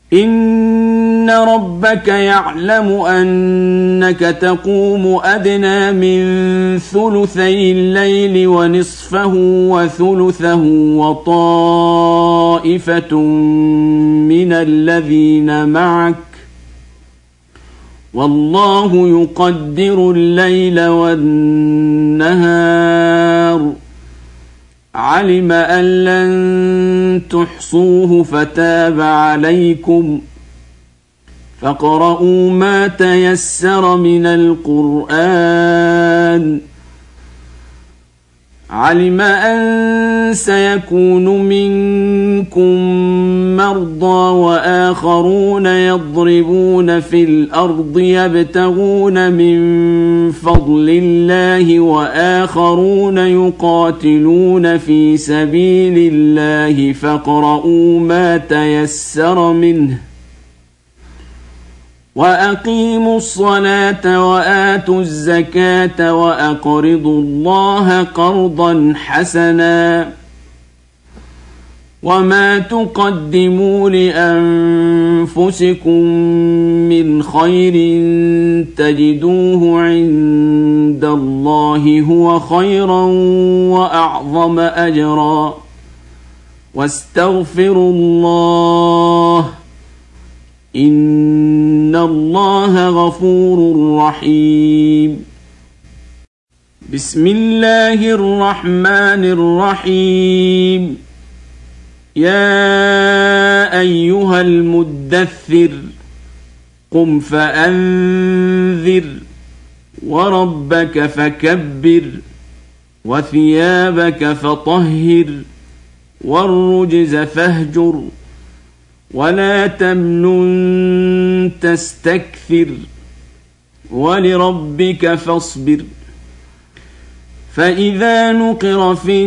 إن ربك يعلم أنك تقوم أدنى من ثلثي الليل ونصفه وثلثه وطائفة من الذين معك والله يقدر الليل والنهار علم أن لن تحصوه فتاب عليكم فاقرؤوا ما تيسر من القرآن علم أن سيكون منكم مرضى وآخرون يضربون في الأرض يبتغون من فضل الله وآخرون يقاتلون في سبيل الله فاقرؤوا ما تيسر منه وأقيموا الصلاة وآتوا الزكاة وأقرضوا الله قرضا حسنا وما تقدموا لأنفسكم من خير تجدوه عند الله هو خيرا وأعظم أجرا واستغفروا الله إن الله غفور رحيم بسم الله الرحمن الرحيم يا أيها المدثر قم فأنذر وربك فكبر وثيابك فطهر والرجز فاهجر ولا تمنن تستكثر ولربك فاصبر فإذا نقر في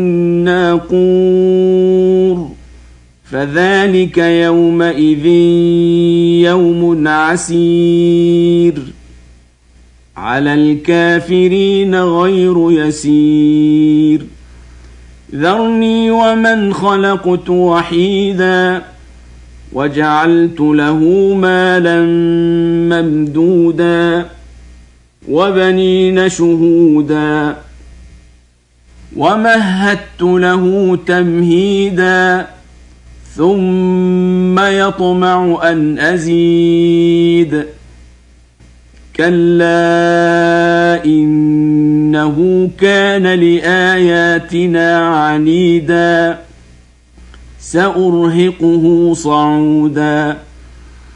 الناقور فذلك يومئذ يوم عسير على الكافرين غير يسير ذرني ومن خلقت وحيدا وجعلت له مالا ممدودا وبنين شهودا ومهدت له تمهيدا ثم يطمع أن أزيد كلا إنه كان لآياتنا عنيدا سأرهقه صعودا